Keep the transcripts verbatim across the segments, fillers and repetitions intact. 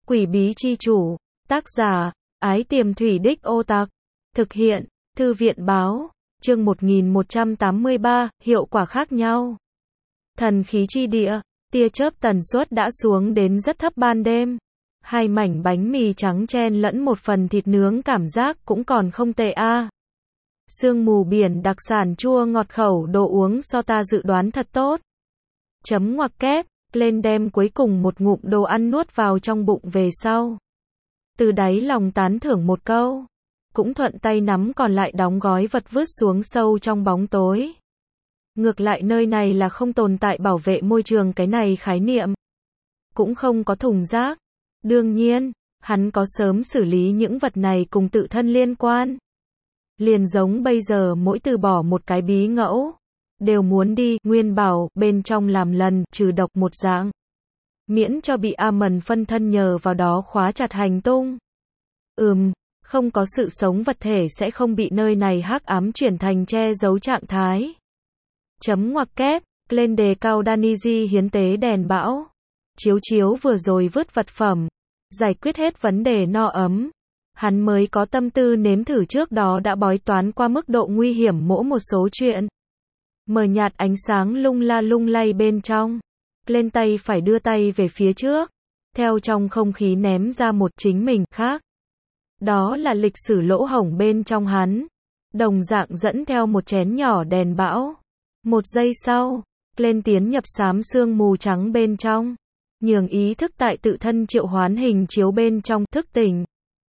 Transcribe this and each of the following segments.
Quỷ bí chi chủ. Tác giả, Ái Tiềm Thủy Đích Ô Tặc. Thực hiện, Thư viện báo. Chương một nghìn một trăm tám mươi ba, hiệu quả khác nhau. Thần khí chi địa, tia chớp tần suất đã xuống đến rất thấp ban đêm. Hai mảnh bánh mì trắng chen lẫn một phần thịt nướng cảm giác cũng còn không tệ a. À. Sương mù biển đặc sản chua ngọt khẩu đồ uống so ta dự đoán thật tốt. Chấm ngoặc kép, lên đem cuối cùng một ngụm đồ ăn nuốt vào trong bụng về sau. Từ đáy lòng tán thưởng một câu. Cũng thuận tay nắm còn lại đóng gói vật vứt xuống sâu trong bóng tối. Ngược lại nơi này là không tồn tại bảo vệ môi trường cái này khái niệm. Cũng không có thùng rác. Đương nhiên, hắn có sớm xử lý những vật này cùng tự thân liên quan. Liền giống bây giờ mỗi từ bỏ một cái bí ngẫu, đều muốn đi, nguyên bảo, bên trong làm lần, trừ độc một dạng. Miễn cho bị A Mần phân thân nhờ vào đó khóa chặt hành tung. Ừm, không có sự sống vật thể sẽ không bị nơi này hắc ám chuyển thành che giấu trạng thái. Chấm ngoặc kép, lên đề cao Daniji hiến tế đèn bão. Chiếu chiếu vừa rồi vứt vật phẩm, giải quyết hết vấn đề no ấm. Hắn mới có tâm tư nếm thử trước đó đã bói toán qua mức độ nguy hiểm mỗi một số chuyện. Mờ nhạt ánh sáng lung la lung lay bên trong. Lên tay phải đưa tay về phía trước. Theo trong không khí ném ra một chính mình khác. Đó là lịch sử lỗ hổng bên trong hắn. Đồng dạng dẫn theo một chén nhỏ đèn bão. Một giây sau, lên tiến nhập xám sương mù trắng bên trong. Nhường ý thức tại tự thân triệu hoán hình chiếu bên trong thức tỉnh.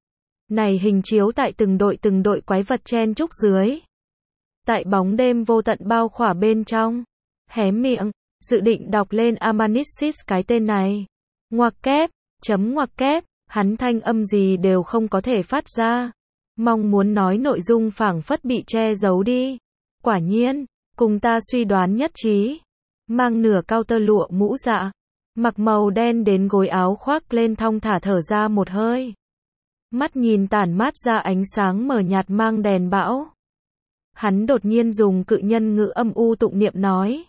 Này hình chiếu tại từng đội từng đội quái vật chen chúc dưới. Tại bóng đêm vô tận bao khỏa bên trong. Hé miệng, dự định đọc lên Amanissis cái tên này. Ngoặc kép, chấm ngoặc kép, hắn thanh âm gì đều không có thể phát ra. Mong muốn nói nội dung phảng phất bị che giấu đi. Quả nhiên, cùng ta suy đoán nhất trí. Mang nửa cao tơ lụa mũ dạ. Mặc màu đen đến gối áo khoác lên thong thả thở ra một hơi. Mắt nhìn tản mát ra ánh sáng mờ nhạt mang đèn bão. Hắn đột nhiên dùng cự nhân ngữ âm u tụng niệm nói.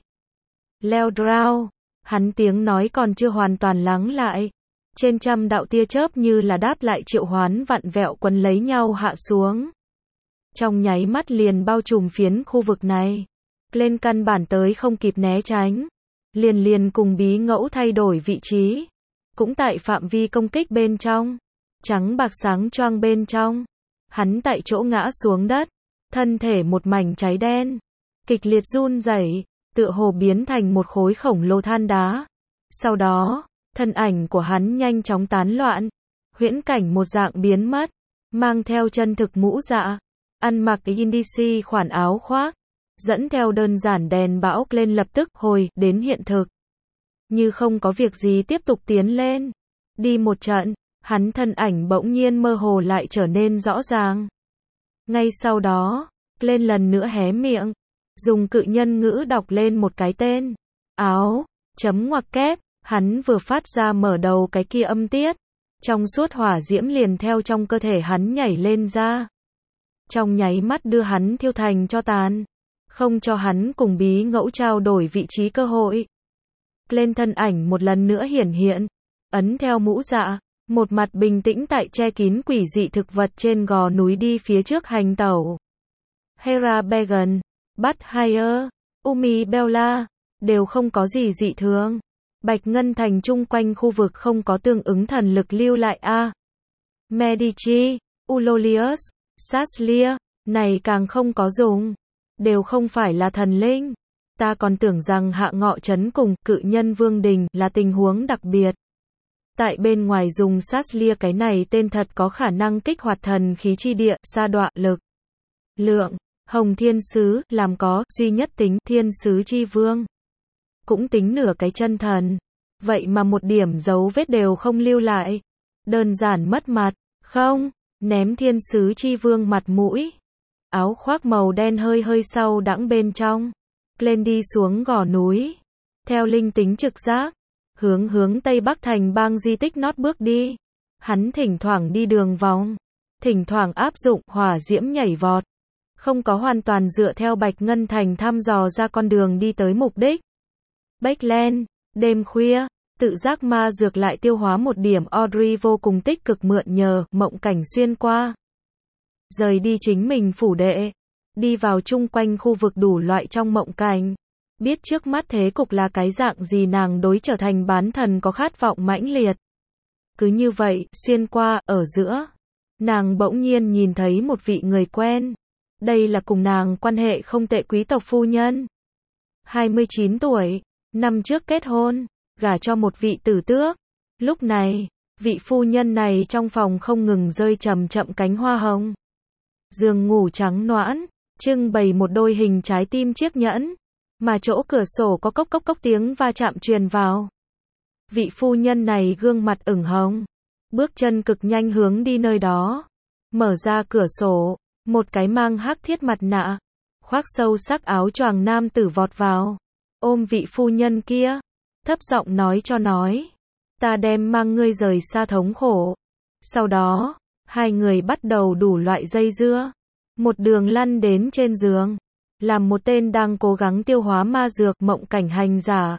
Leo Drow. Hắn tiếng nói còn chưa hoàn toàn lắng lại. Trên trăm đạo tia chớp như là đáp lại triệu hoán vặn vẹo quấn lấy nhau hạ xuống. Trong nháy mắt liền bao trùm phiến khu vực này. Lên căn bản tới không kịp né tránh. Liền liền cùng bí ngẫu thay đổi vị trí. Cũng tại phạm vi công kích bên trong. Trắng bạc sáng choang bên trong. Hắn tại chỗ ngã xuống đất. Thân thể một mảnh cháy đen. Kịch liệt run rẩy, tựa hồ biến thành một khối khổng lồ than đá. Sau đó, thân ảnh của hắn nhanh chóng tán loạn. Huyễn cảnh một dạng biến mất. Mang theo chân thực mũ dạ. Ăn mặc Indisi khoản áo khoác. Dẫn theo đơn giản đèn bão lên lập tức hồi đến hiện thực. Như không có việc gì tiếp tục tiến lên. Đi một trận, hắn thân ảnh bỗng nhiên mơ hồ lại trở nên rõ ràng. Ngay sau đó, lên lần nữa hé miệng. Dùng cự nhân ngữ đọc lên một cái tên. Áo, chấm ngoặc kép, hắn vừa phát ra mở đầu cái kia âm tiết. Trong suốt hỏa diễm liền theo trong cơ thể hắn nhảy lên ra. Trong nháy mắt đưa hắn thiêu thành cho tàn. Không cho hắn cùng bí ngẫu trao đổi vị trí cơ hội. Lên thân ảnh một lần nữa hiển hiện. Ấn theo mũ dạ. Một mặt bình tĩnh tại che kín quỷ dị thực vật trên gò núi đi phía trước hành tẩu. Hera Began, Bud Hire, Umi Bella, đều không có gì dị thường. Bạch Ngân Thành chung quanh khu vực không có tương ứng thần lực lưu lại a. Medici, Ulolius, Saslia, này càng không có dùng. Đều không phải là thần linh. Ta còn tưởng rằng hạ ngọ trấn cùng cự nhân vương đình là tình huống đặc biệt. Tại bên ngoài dùng Saslia cái này tên thật có khả năng kích hoạt thần khí chi địa, sa đọa lực. Lượng, Hồng Thiên Sứ, làm có, duy nhất tính, Thiên Sứ chi vương. Cũng tính nửa cái chân thần. Vậy mà một điểm dấu vết đều không lưu lại. Đơn giản mất mặt, không, ném Thiên Sứ chi vương mặt mũi. Áo khoác màu đen hơi hơi sau đãng bên trong. Lên đi xuống gò núi. Theo linh tính trực giác. Hướng hướng Tây Bắc thành bang di tích nót bước đi. Hắn thỉnh thoảng đi đường vòng. Thỉnh thoảng áp dụng hỏa diễm nhảy vọt. Không có hoàn toàn dựa theo Bạch Ngân Thành thăm dò ra con đường đi tới mục đích. Bách Len, đêm khuya, Tự giác ma dược lại tiêu hóa một điểm, Audrey vô cùng tích cực mượn nhờ mộng cảnh xuyên qua. Rời đi chính mình phủ đệ, đi vào chung quanh khu vực đủ loại trong mộng cảnh. Biết trước mắt thế cục là cái dạng gì, nàng đối trở thành bán thần có khát vọng mãnh liệt. Cứ như vậy, xuyên qua, ở giữa, nàng bỗng nhiên nhìn thấy một vị người quen. Đây là cùng nàng quan hệ không tệ quý tộc phu nhân. hai mươi chín tuổi, năm trước kết hôn, gả cho một vị tử tước. Lúc này, vị phu nhân này trong phòng không ngừng rơi chậm chậm cánh hoa hồng. Giường ngủ trắng noãn, trưng bày một đôi hình trái tim chiếc nhẫn, mà chỗ cửa sổ có cốc cốc cốc tiếng va chạm truyền vào. Vị phu nhân này gương mặt ửng hồng, bước chân cực nhanh hướng đi nơi đó. Mở ra cửa sổ, một cái mang hắc thiết mặt nạ, khoác sâu sắc áo choàng nam tử vọt vào, ôm vị phu nhân kia, thấp giọng nói cho nói, ta đem mang ngươi rời xa thống khổ. Sau đó, hai người bắt đầu đủ loại dây dưa, một đường lăn đến trên giường, làm một tên đang cố gắng tiêu hóa ma dược mộng cảnh hành giả.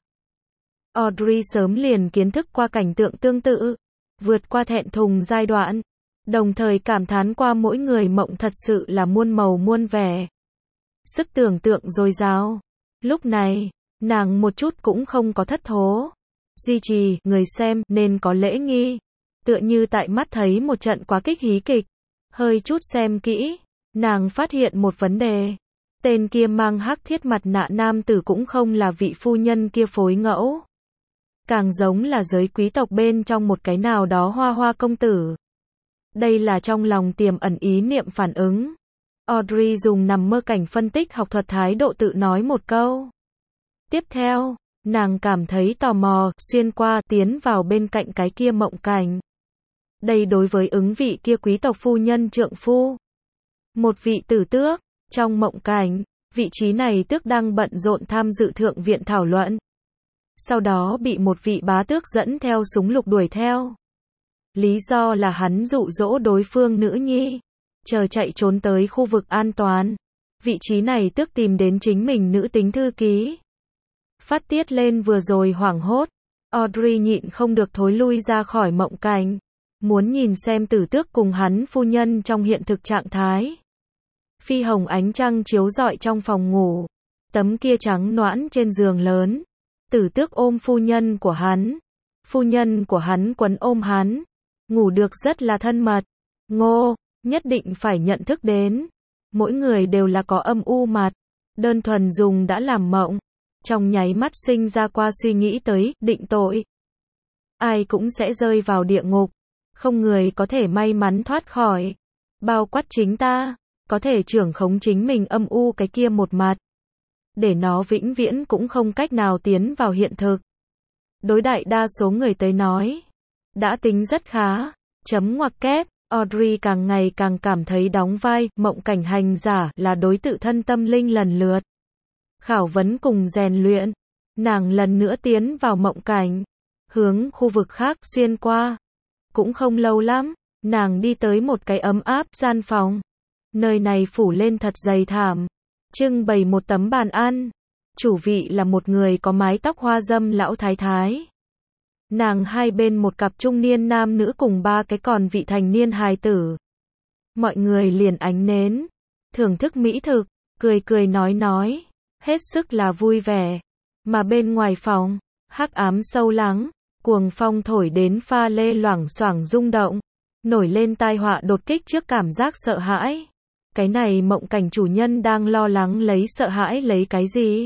Audrey sớm liền kiến thức qua cảnh tượng tương tự, vượt qua thẹn thùng giai đoạn, đồng thời cảm thán qua mỗi người mộng thật sự là muôn màu muôn vẻ. Sức tưởng tượng dồi dào. Lúc này, nàng một chút cũng không có thất thố. Duy trì, người xem, nên có lễ nghi. Tựa như tại mắt thấy một trận quá kích hí kịch. Hơi chút xem kỹ, nàng phát hiện một vấn đề. Tên kia mang hắc thiết mặt nạ nam tử cũng không là vị phu nhân kia phối ngẫu. Càng giống là giới quý tộc bên trong một cái nào đó hoa hoa công tử. Đây là trong lòng tiềm ẩn ý niệm phản ứng. Audrey dùng nằm mơ cảnh phân tích học thuật thái độ tự nói một câu. Tiếp theo, nàng cảm thấy tò mò, xuyên qua, tiến vào bên cạnh cái kia mộng cảnh. Đây đối với ứng vị kia quý tộc phu nhân trượng phu. Một vị tử tước, trong mộng cảnh, vị trí này tước đang bận rộn tham dự thượng viện thảo luận. Sau đó bị một vị bá tước dẫn theo súng lục đuổi theo. Lý do là hắn dụ dỗ đối phương nữ nhi, chờ chạy trốn tới khu vực an toàn. Vị trí này tước tìm đến chính mình nữ tính thư ký. Phát tiết lên vừa rồi hoảng hốt, Audrey nhịn không được thối lui ra khỏi mộng cảnh, muốn nhìn xem tử tước cùng hắn phu nhân trong hiện thực trạng thái. Phi hồng ánh trăng chiếu rọi trong phòng ngủ, tấm kia trắng noãn trên giường lớn, tử tước ôm phu nhân của hắn, phu nhân của hắn quấn ôm hắn, ngủ được rất là thân mật. Ngô, nhất định phải nhận thức đến, mỗi người đều là có âm u mặt, đơn thuần dùng đã làm mộng, trong nháy mắt sinh ra qua suy nghĩ tới định tội. Ai cũng sẽ rơi vào địa ngục, không người có thể may mắn thoát khỏi, bao quát chính ta, có thể trưởng khống chính mình âm u cái kia một mặt, để nó vĩnh viễn cũng không cách nào tiến vào hiện thực. Đối đại đa số người tới nói, đã tính rất khá. Chấm ngoặc kép, Audrey càng ngày càng cảm thấy đóng vai mộng cảnh hành giả là đối tự thân tâm linh lần lượt khảo vấn cùng rèn luyện. Nàng lần nữa tiến vào mộng cảnh, hướng khu vực khác xuyên qua. Cũng không lâu lắm, nàng đi tới một cái ấm áp gian phòng. Nơi này phủ lên thật dày thảm, trưng bày một tấm bàn ăn. Chủ vị là một người có mái tóc hoa dâm lão thái thái. Nàng hai bên một cặp trung niên nam nữ cùng ba cái còn vị thành niên hài tử. Mọi người liền ánh nến, thưởng thức mỹ thực, cười cười nói nói, hết sức là vui vẻ. Mà bên ngoài phòng, hắc ám sâu lắng, cuồng phong thổi đến pha lê loảng xoảng rung động, nổi lên tai họa đột kích trước cảm giác sợ hãi. Cái này mộng cảnh chủ nhân đang lo lắng lấy sợ hãi lấy cái gì?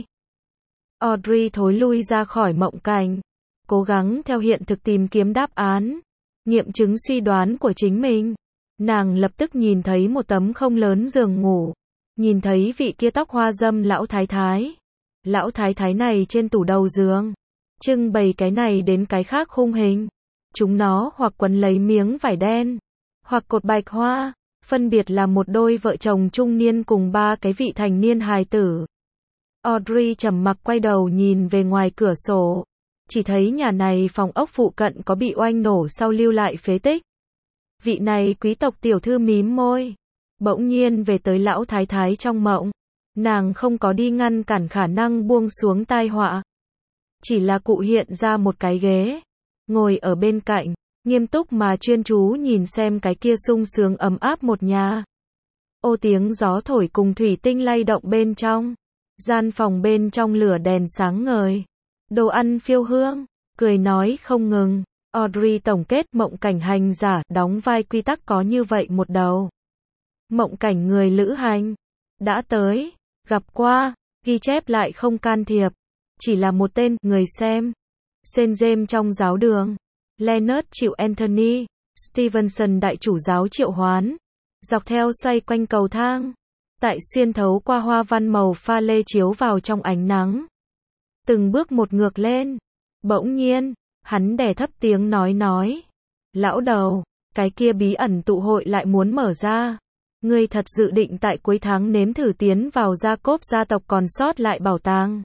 Audrey thối lui ra khỏi mộng cảnh, cố gắng theo hiện thực tìm kiếm đáp án, nghiệm chứng suy đoán của chính mình. Nàng lập tức nhìn thấy một tấm không lớn giường ngủ, nhìn thấy vị kia tóc hoa dâm lão thái thái. Lão thái thái này trên tủ đầu giường, trưng bày cái này đến cái khác khung hình. Chúng nó hoặc quấn lấy miếng vải đen, hoặc cột bạch hoa, phân biệt là một đôi vợ chồng trung niên cùng ba cái vị thành niên hài tử. Audrey trầm mặc quay đầu nhìn về ngoài cửa sổ, chỉ thấy nhà này phòng ốc phụ cận có bị oanh nổ sau lưu lại phế tích. Vị này quý tộc tiểu thư mím môi, bỗng nhiên về tới lão thái thái trong mộng. Nàng không có đi ngăn cản khả năng buông xuống tai họa, chỉ là cụ hiện ra một cái ghế, ngồi ở bên cạnh, nghiêm túc mà chuyên chú nhìn xem cái kia sung sướng ấm áp một nhà. Ô tiếng gió thổi cùng thủy tinh lay động bên trong. Gian phòng bên trong lửa đèn sáng ngời. Đồ ăn phiêu hương, cười nói không ngừng. Audrey tổng kết mộng cảnh hành giả, đóng vai quy tắc có như vậy một đầu. Mộng cảnh người lữ hành. Đã tới, gặp qua, ghi chép lại không can thiệp. Chỉ là một tên, người xem. Saint James trong giáo đường. Leonard chịu Anthony. Stevenson đại chủ giáo triệu hoán. Dọc theo xoay quanh cầu thang. Tại xuyên thấu qua hoa văn màu pha lê chiếu vào trong ánh nắng. Từng bước một ngược lên. Bỗng nhiên, hắn đè thấp tiếng nói nói. Lão đầu, cái kia bí ẩn tụ hội lại muốn mở ra. Ngươi thật dự định tại cuối tháng nếm thử tiến vào gia cốp gia tộc còn sót lại bảo tàng.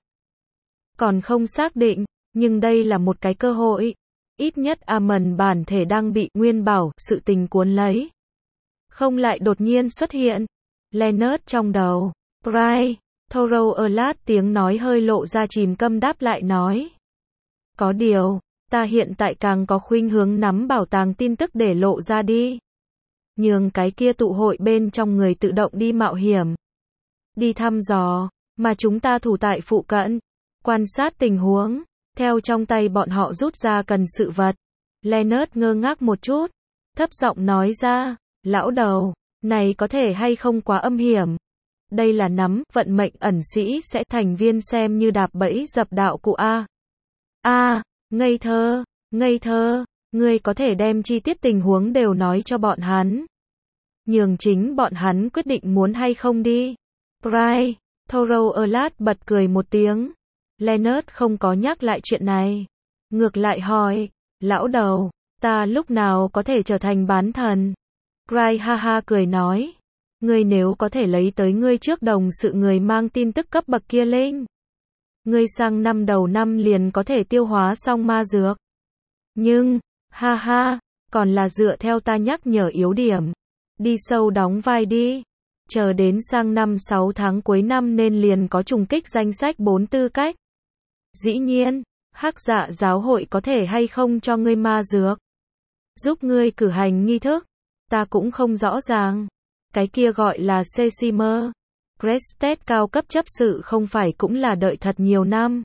Còn không xác định, nhưng đây là một cái cơ hội. Ít nhất Amon bản thể đang bị nguyên bảo, sự tình cuốn lấy. Không lại đột nhiên xuất hiện. Leonard trong đầu. Bry, Thorough Alert tiếng nói hơi lộ ra chìm câm đáp lại nói. Có điều, ta hiện tại càng có khuynh hướng nắm bảo tàng tin tức để lộ ra đi. Nhường cái kia tụ hội bên trong người tự động đi mạo hiểm. Đi thăm dò, mà chúng ta thủ tại phụ cận. Quan sát tình huống, theo trong tay bọn họ rút ra cần sự vật. Leonard ngơ ngác một chút, thấp giọng nói ra, lão đầu, này có thể hay không quá âm hiểm. Đây là nắm, vận mệnh ẩn sĩ sẽ thành viên xem như đạp bẫy dập đạo cụ A. A, ngây thơ, ngây thơ, ngươi có thể đem chi tiết tình huống đều nói cho bọn hắn. Nhường chính bọn hắn quyết định muốn hay không đi. Bry, Thorough Alert bật cười một tiếng. Leonard không có nhắc lại chuyện này. Ngược lại hỏi, lão đầu, ta lúc nào có thể trở thành bán thần? Bry ha ha cười nói. Ngươi nếu có thể lấy tới ngươi trước đồng sự người mang tin tức cấp bậc kia lên. Ngươi sang năm đầu năm liền có thể tiêu hóa xong ma dược. Nhưng, ha ha, còn là dựa theo ta nhắc nhở yếu điểm. Đi sâu đóng vai đi. Chờ đến sang năm sáu tháng cuối năm nên liền có trùng kích danh sách bốn tư cách. Dĩ nhiên, Hắc Dạ giáo hội có thể hay không cho ngươi ma dược. Giúp ngươi cử hành nghi thức. Ta cũng không rõ ràng. Cái kia gọi là Sesimer. Crested cao cấp chấp sự không phải cũng là đợi thật nhiều năm.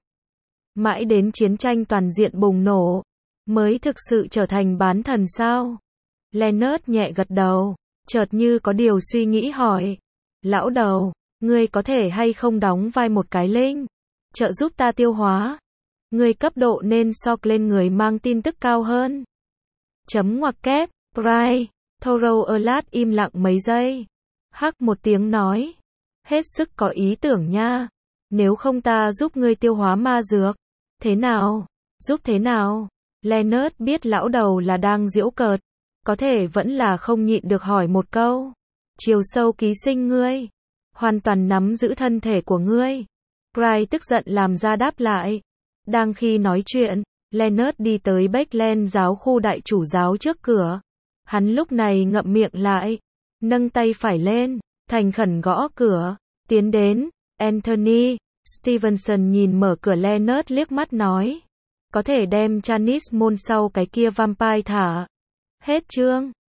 Mãi đến chiến tranh toàn diện bùng nổ. Mới thực sự trở thành bán thần sao? Leonard nhẹ gật đầu. Chợt như có điều suy nghĩ hỏi. Lão đầu, ngươi có thể hay không đóng vai một cái linh? Trợ giúp ta tiêu hóa. Ngươi cấp độ nên so lên người mang tin tức cao hơn. Chấm ngoặc kép, Bry, Thorough Alert im lặng mấy giây. Hắc một tiếng nói. Hết sức có ý tưởng nha. Nếu không ta giúp ngươi tiêu hóa ma dược. Thế nào? Giúp thế nào? Leonard biết lão đầu là đang giễu cợt. Có thể vẫn là không nhịn được hỏi một câu. Chiều sâu ký sinh ngươi. Hoàn toàn nắm giữ thân thể của ngươi. Bry tức giận làm ra đáp lại. Đang khi nói chuyện, Leonard đi tới Beckland giáo khu đại chủ giáo trước cửa. Hắn lúc này ngậm miệng lại. Nâng tay phải lên. Thành khẩn gõ cửa. Tiến đến. Anthony. Stevenson nhìn mở cửa Leonard liếc mắt nói. Có thể đem Janice môn sau cái kia vampire thả. Hết chương.